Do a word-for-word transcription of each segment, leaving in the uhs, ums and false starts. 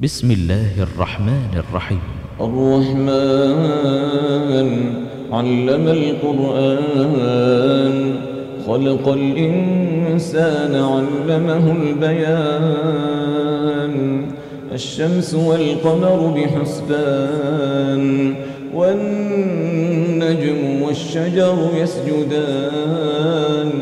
بسم الله الرحمن الرحيم. الرحمن علم القرآن خلق الإنسان علمه البيان الشمس والقمر بحسبان والنجم والشجر يسجدان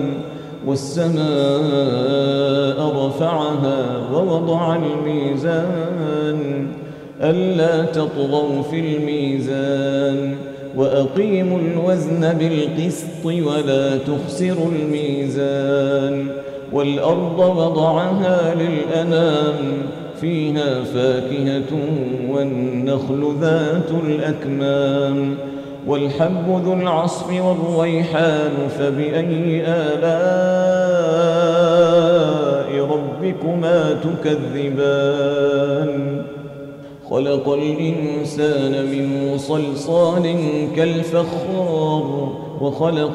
والسماء رفعها ووضع الميزان ألا تطغوا في الميزان وأقيموا الوزن بالقسط ولا تخسروا الميزان والأرض وضعها للأنام فيها فاكهة والنخل ذات الأكمام والحب ذو العصف والريحان فبأي آلاء ربكما تكذبان خلق الإنسان من صلصال كالفخار وخلق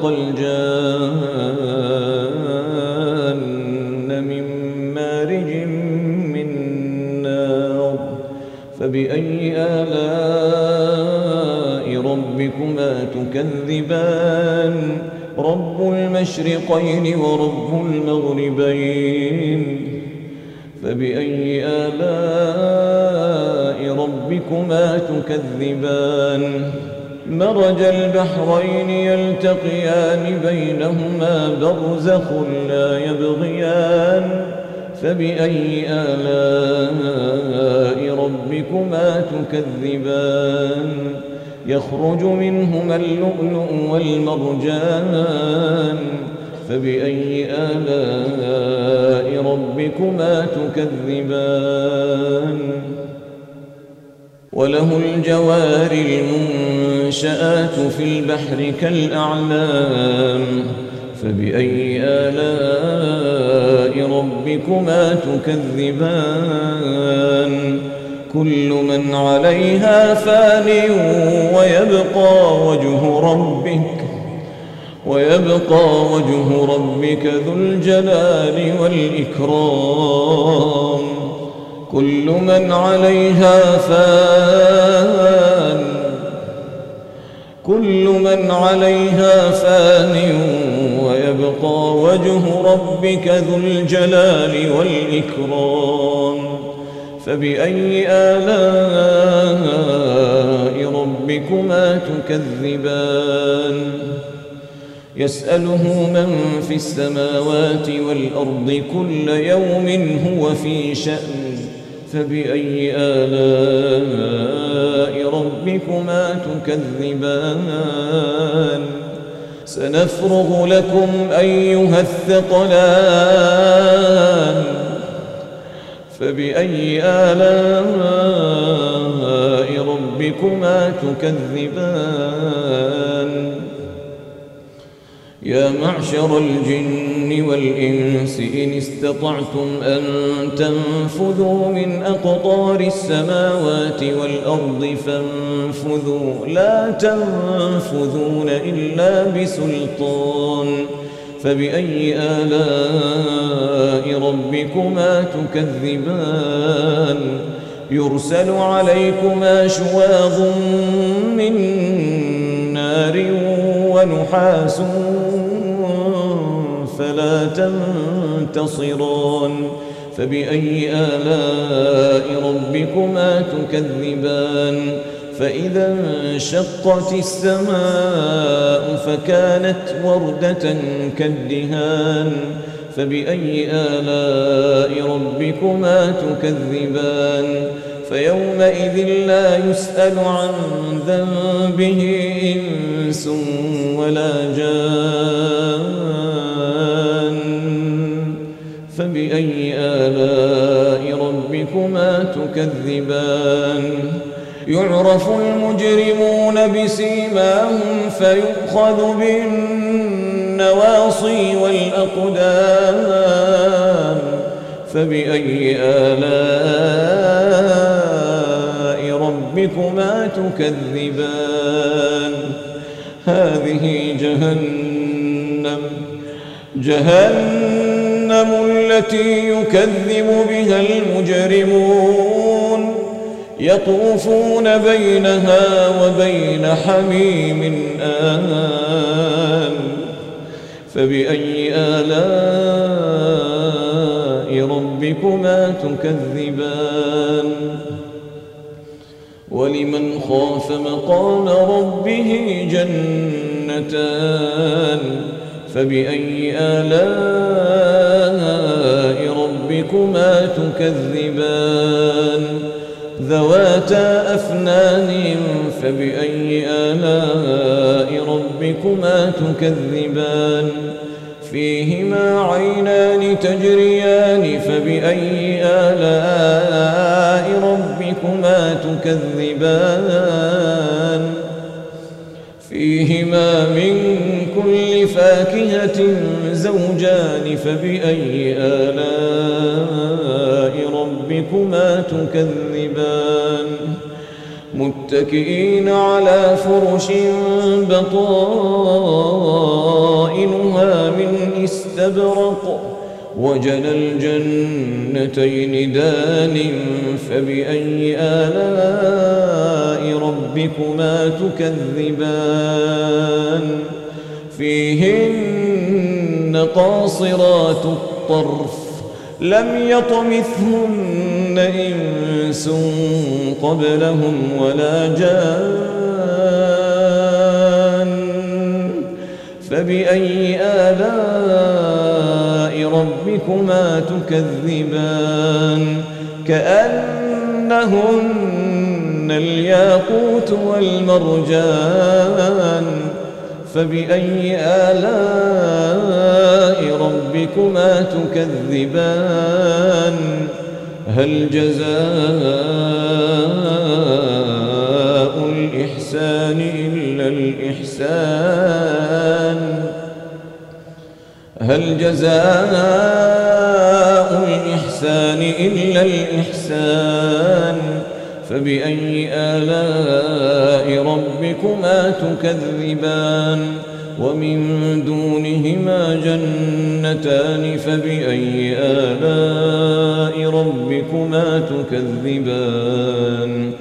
الجان من مارج من نار فبأي آلاء ربكما تكذبان رب المشرقين ورب المغربين فبأي آلاء ربكما تكذبان مرج البحرين يلتقيان بينهما برزخ لا يبغيان فبأي آلاء ربكما تكذبان يخرج منهما اللؤلؤ والمرجان فبأي آلاء ربكما تكذبان وله الجوار المنشآت في البحر كالأعلام فبأي آلاء ربكما تكذبان كل من عليها فان ويبقى وجه ربك ويبقى وجه ربك ذو الجلال والإكرام كل من عليها فان كل من عليها فان ويبقى وجه ربك ذو الجلال والإكرام فبأي آلاء ربكما تكذبان يسأله من في السماوات والأرض كل يوم هو في شأن فبأي آلاء ربكما تكذبان سنفرغ لكم أيها الثقلان فبأي آلاء ربكما تكذبان يا معشر الجن والإنس إن استطعتم أن تنفذوا من أقطار السماوات والأرض فانفذوا لا تنفذون إلا بسلطان فبأي آلاء ربكما تكذبان يرسل عليكما شواظ من نار ونحاس فلا تنتصران فبأي آلاء ربكما تكذبان فإذا انشقت السماء فكانت وردة كالدهان فبأي آلاء ربكما تكذبان فيومئذ لا يسأل عن ذنبه إنس ولا جان فبأي آلاء ربكما تكذبان يعرف المجرمون بسيماهم فيؤخذ بالنواصي والأقدام فبأي آلاء ربكما تكذبان هذه جهنم جهنم التي يكذب بها المجرمون يطوفون بينها وبين حميم آن فبأي آلاء ربكما تكذبان ولمن خاف مقام ربه جنتان فبأي آلاء ربكما تكذبان ذواتا أفنان فبأي آلاء ربكما تكذبان فيهما عينان تجريان فبأي آلاء ربكما تكذبان فيهما من كل فاكهة زوجان فبأي آلاء ربكما تكذبان متكئين على فرش بطائنها من استبرق وجنى الجنتين دان فبأي آلاء ربكما تكذبان فيهن قاصرات الطرف لم يطمثهن إنس قبلهم ولا جان فبأي آلاء ربكما تكذبان كأنهن الياقوت والمرجان فبأي آلاء ربكما تكذبان هل جزاء الإحسان إلا الإحسان هل جزاء الإحسان إلا الإحسان فبأي آلاء ربكما تكذبان ومن دونهما جنتان فبأي آلاء ربكما تكذبان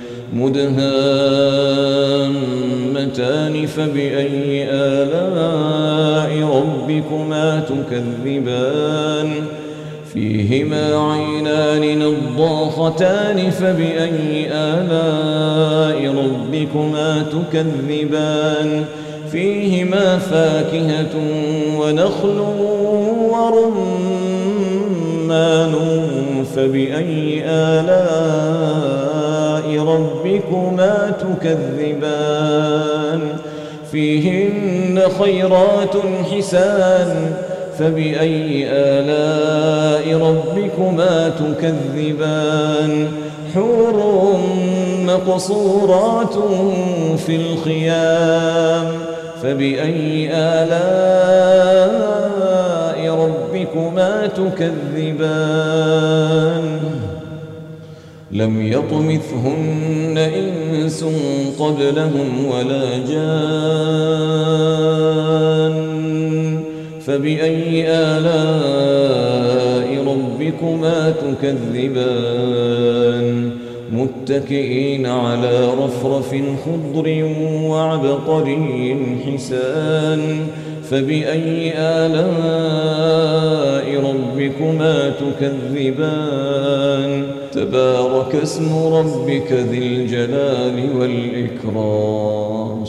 مدهامتان فبأي آلاء ربكما تكذبان فيهما عينان نضاختان فبأي آلاء ربكما تكذبان فيهما فاكهة ونخل ورمان فبأي آلاء ربكما تكذبان فيهن خيرات حسان فبأي آلاء ربكما تكذبان حور مقصورات في الخيام فبأي آلاء ربكما تكذبان لم يطمثهن إنس قبلهم ولا جان فبأي آلاء ربكما تكذبان متكئين على رفرف خضر وعبقري حسان فبأي آلاء ربكما تكذبان تبارك اسم ربك ذي الجلال والإكرام